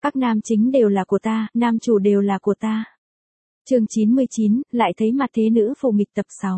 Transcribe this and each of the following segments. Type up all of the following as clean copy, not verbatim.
Các nam chính đều là của ta, nam chủ đều là của ta. Chương 99, lại thấy mặt thế nữ phù nghịch tập 6.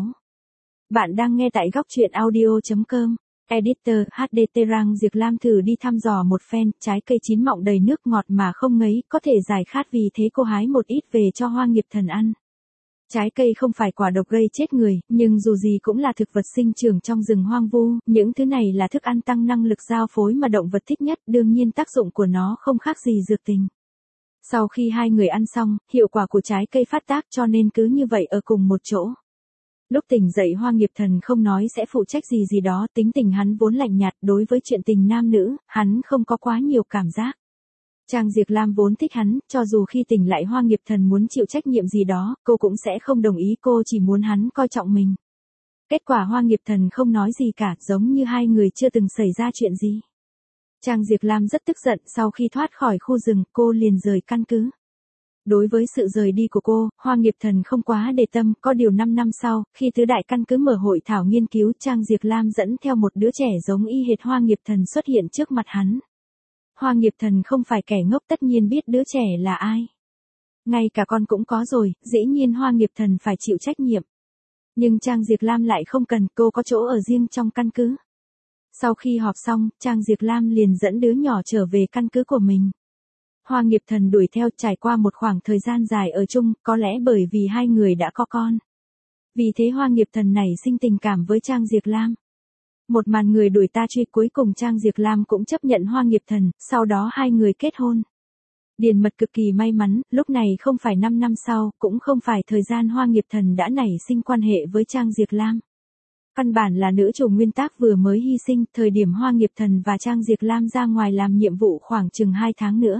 Bạn đang nghe tại góc truyện audio.com. Editor HD Terang Diệp Lam thử đi thăm dò một phen, trái cây chín mọng đầy nước ngọt mà không ngấy, có thể giải khát, vì thế cô hái một ít về cho Hoa Nghiệp Thần ăn. Trái cây không phải quả độc gây chết người, nhưng dù gì cũng là thực vật sinh trưởng trong rừng hoang vu, những thứ này là thức ăn tăng năng lực giao phối mà động vật thích nhất, đương nhiên tác dụng của nó không khác gì dược tình. Sau khi hai người ăn xong, hiệu quả của trái cây phát tác, cho nên cứ như vậy ở cùng một chỗ. Lúc tỉnh dậy Hoa Nghiệp Thần không nói sẽ phụ trách gì đó, tính tình hắn vốn lạnh nhạt, đối với chuyện tình nam nữ, hắn không có quá nhiều cảm giác. Trang Diệp Lam vốn thích hắn, cho dù khi tỉnh lại Hoa Nghiệp Thần muốn chịu trách nhiệm gì đó, cô cũng sẽ không đồng ý, cô chỉ muốn hắn coi trọng mình. Kết quả Hoa Nghiệp Thần không nói gì cả, giống như hai người chưa từng xảy ra chuyện gì. Trang Diệp Lam rất tức giận, sau khi thoát khỏi khu rừng, cô liền rời căn cứ. Đối với sự rời đi của cô, Hoa Nghiệp Thần không quá để tâm, có điều 5 năm sau, khi tứ đại căn cứ mở hội thảo nghiên cứu, Trang Diệp Lam dẫn theo một đứa trẻ giống y hệt Hoa Nghiệp Thần xuất hiện trước mặt hắn. Hoa Nghiệp Thần không phải kẻ ngốc, tất nhiên biết đứa trẻ là ai. Ngay cả con cũng có rồi, dĩ nhiên Hoa Nghiệp Thần phải chịu trách nhiệm. Nhưng Trang Diệp Lam lại không cần, cô có chỗ ở riêng trong căn cứ. Sau khi họp xong, Trang Diệp Lam liền dẫn đứa nhỏ trở về căn cứ của mình. Hoa Nghiệp Thần đuổi theo, trải qua một khoảng thời gian dài ở chung, có lẽ bởi vì hai người đã có con. Vì thế Hoa Nghiệp Thần nảy sinh tình cảm với Trang Diệp Lam. Một màn người đuổi ta truy, cuối cùng Trang Diệp Lam cũng chấp nhận Hoa Nghiệp Thần, sau đó hai người kết hôn. Điền Mật cực kỳ may mắn, lúc này không phải 5 năm sau, cũng không phải thời gian Hoa Nghiệp Thần đã nảy sinh quan hệ với Trang Diệp Lam. Căn bản là nữ chủ nguyên tác vừa mới hy sinh, thời điểm Hoa Nghiệp Thần và Trang Diệp Lam ra ngoài làm nhiệm vụ khoảng chừng 2 tháng nữa.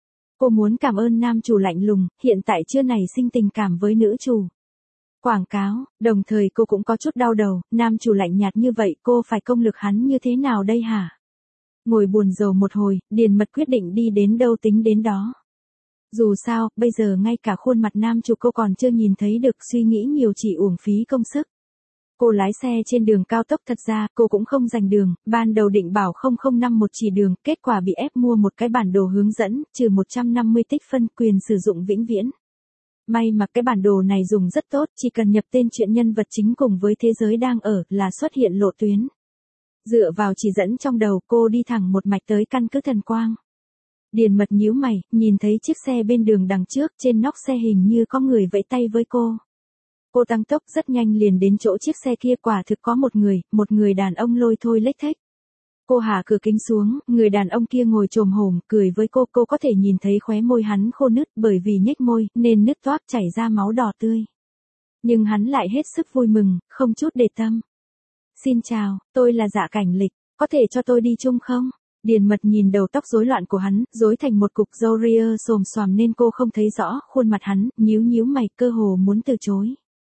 Cô muốn cảm ơn nam chủ lạnh lùng, hiện tại chưa nảy sinh tình cảm với nữ chủ. Quảng cáo, đồng thời cô cũng có chút đau đầu, nam chủ lạnh nhạt như vậy, cô phải công lực hắn như thế nào đây hả? Ngồi buồn rầu một hồi, Điền Mật quyết định đi đến đâu tính đến đó. Dù sao, bây giờ ngay cả khuôn mặt nam chủ cô còn chưa nhìn thấy được, suy nghĩ nhiều chỉ uổng phí công sức. Cô lái xe trên đường cao tốc, thật ra cô cũng không giành đường, ban đầu định bảo 0051 chỉ đường, kết quả bị ép mua một cái bản đồ hướng dẫn, trừ 150 tích phân, quyền sử dụng vĩnh viễn. May mà cái bản đồ này dùng rất tốt, chỉ cần nhập tên chuyện nhân vật chính cùng với thế giới đang ở là xuất hiện lộ tuyến. Dựa vào chỉ dẫn trong đầu, cô đi thẳng một mạch tới căn cứ Thần Quang. Điền Mật nhíu mày, nhìn thấy chiếc xe bên đường đằng trước, trên nóc xe hình như có người vẫy tay với cô. Cô tăng tốc rất nhanh liền đến chỗ chiếc xe kia, quả thực có một người đàn ông lôi thôi lếch thếch. Cô hạ cửa kính xuống, người đàn ông kia ngồi chồm hổm, cười với cô có thể nhìn thấy khóe môi hắn khô nứt, bởi vì nhếch môi, nên nứt toác chảy ra máu đỏ tươi. Nhưng hắn lại hết sức vui mừng, không chút để tâm. Xin chào, tôi là Dạ Cảnh Lịch, có thể cho tôi đi chung không? Điền Mật nhìn đầu tóc rối loạn của hắn, rối thành một cục râu ria xồm xoàm nên cô không thấy rõ khuôn mặt hắn, nhíu mày, cơ hồ muốn từ chối.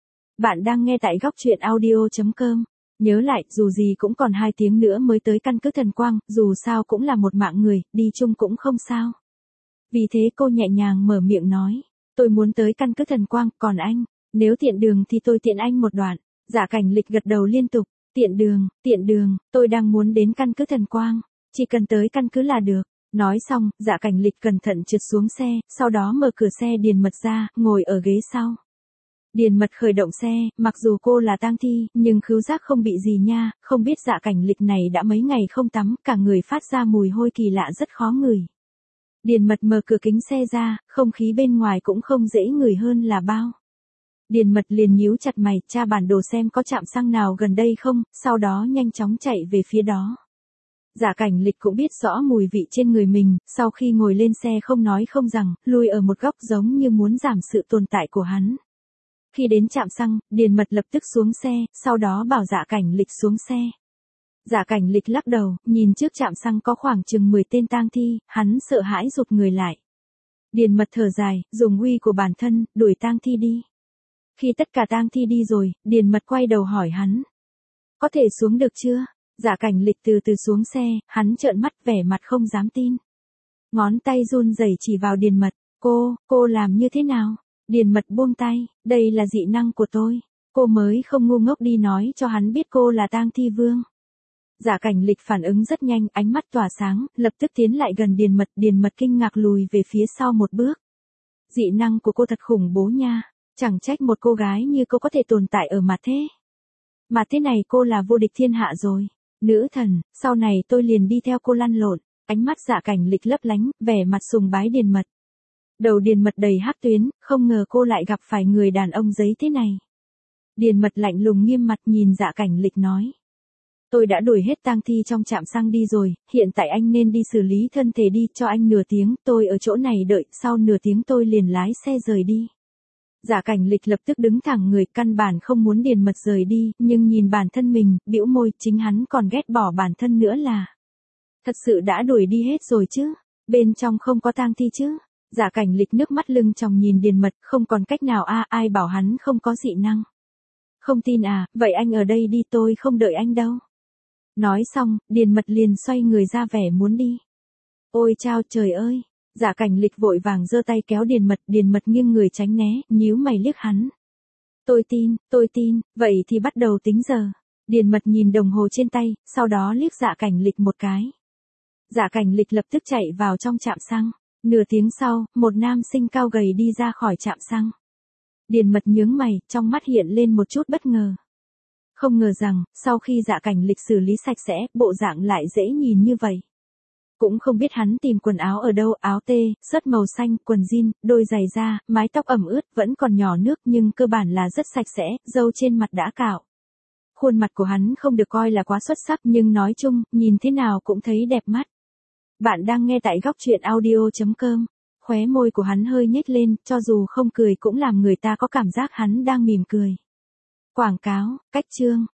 Bạn đang nghe tại góc truyện audio.com. Nhớ lại, dù gì cũng còn 2 tiếng nữa mới tới căn cứ Thần Quang, dù sao cũng là một mạng người, đi chung cũng không sao. Vì thế cô nhẹ nhàng mở miệng nói, tôi muốn tới căn cứ Thần Quang, còn anh, nếu tiện đường thì tôi tiện anh một đoạn. Dạ Cảnh Lịch gật đầu liên tục, tiện đường, tôi đang muốn đến căn cứ Thần Quang, chỉ cần tới căn cứ là được. Nói xong, Dạ Cảnh Lịch cẩn thận trượt xuống xe, sau đó mở cửa xe Điền Mật ra, ngồi ở ghế sau. Điền Mật khởi động xe, mặc dù cô là tang thi, nhưng khứu giác không bị gì nha, không biết Dạ Cảnh Lịch này đã mấy ngày không tắm, cả người phát ra mùi hôi kỳ lạ rất khó ngửi. Điền Mật mở cửa kính xe ra, không khí bên ngoài cũng không dễ ngửi hơn là bao. Điền Mật liền nhíu chặt mày, tra bản đồ xem có trạm xăng nào gần đây không, sau đó nhanh chóng chạy về phía đó. Dạ Cảnh Lịch cũng biết rõ mùi vị trên người mình, sau khi ngồi lên xe không nói không rằng, lùi ở một góc giống như muốn giảm sự tồn tại của hắn. Khi đến trạm xăng, Điền Mật lập tức xuống xe, sau đó bảo Dạ Cảnh Lịch xuống xe. Dạ Cảnh Lịch lắc đầu, nhìn trước trạm xăng có khoảng chừng 10 tên tang thi, hắn sợ hãi rụt người lại. Điền Mật thở dài, dùng uy của bản thân, đuổi tang thi đi. Khi tất cả tang thi đi rồi, Điền Mật quay đầu hỏi hắn. Có thể xuống được chưa? Dạ Cảnh Lịch từ từ xuống xe, hắn trợn mắt vẻ mặt không dám tin. Ngón tay run rẩy chỉ vào Điền Mật, cô làm như thế nào? Điền Mật buông tay, đây là dị năng của tôi. Cô mới không ngu ngốc đi nói cho hắn biết cô là tang thi vương. Dạ Cảnh Lịch phản ứng rất nhanh, ánh mắt tỏa sáng, lập tức tiến lại gần Điền Mật kinh ngạc lùi về phía sau một bước. Dị năng của cô thật khủng bố nha, chẳng trách một cô gái như cô có thể tồn tại ở mặt thế. Mà thế này cô là vô địch thiên hạ rồi. Nữ thần, sau này tôi liền đi theo cô lăn lộn. Ánh mắt Dạ Cảnh Lịch lấp lánh, vẻ mặt sùng bái Điền Mật. Đầu Điền Mật đầy hắc tuyến, không ngờ cô lại gặp phải người đàn ông giấy thế này. Điền Mật lạnh lùng nghiêm mặt nhìn Dạ Cảnh Lịch nói. Tôi đã đuổi hết tang thi trong trạm xăng đi rồi, hiện tại anh nên đi xử lý thân thể đi, cho anh nửa tiếng, tôi ở chỗ này đợi, sau nửa tiếng tôi liền lái xe rời đi. Dạ Cảnh Lịch lập tức đứng thẳng người, căn bản không muốn Điền Mật rời đi, nhưng nhìn bản thân mình, bĩu môi, chính hắn còn ghét bỏ bản thân nữa là. Thật sự đã đuổi đi hết rồi chứ, bên trong không có tang thi chứ. Dạ Cảnh Lịch nước mắt lưng tròng nhìn Điền Mật, không còn cách nào ai bảo hắn không có dị năng. Không tin à, vậy anh ở đây đi, tôi không đợi anh đâu. Nói xong, Điền Mật liền xoay người ra vẻ muốn đi. Ôi chao trời ơi! Dạ Cảnh Lịch vội vàng giơ tay kéo Điền Mật nghiêng người tránh né, nhíu mày liếc hắn. Tôi tin, vậy thì bắt đầu tính giờ. Điền Mật nhìn đồng hồ trên tay, sau đó liếc Dạ Cảnh Lịch một cái. Dạ Cảnh Lịch lập tức chạy vào trong trạm xăng. Nửa tiếng sau, một nam sinh cao gầy đi ra khỏi trạm xăng. Điền Mật nhướng mày, trong mắt hiện lên một chút bất ngờ. Không ngờ rằng, sau khi Dạ Cảnh Lịch xử lý sạch sẽ, bộ dạng lại dễ nhìn như vậy. Cũng không biết hắn tìm quần áo ở đâu, áo tê, sớt màu xanh, quần jean, đôi giày da, mái tóc ẩm ướt, vẫn còn nhỏ nước nhưng cơ bản là rất sạch sẽ, râu trên mặt đã cạo. Khuôn mặt của hắn không được coi là quá xuất sắc nhưng nói chung, nhìn thế nào cũng thấy đẹp mắt. Bạn đang nghe tại góc truyện audio.com. Khóe môi của hắn hơi nhếch lên, cho dù không cười cũng làm người ta có cảm giác hắn đang mỉm cười. Quảng cáo, cách chương.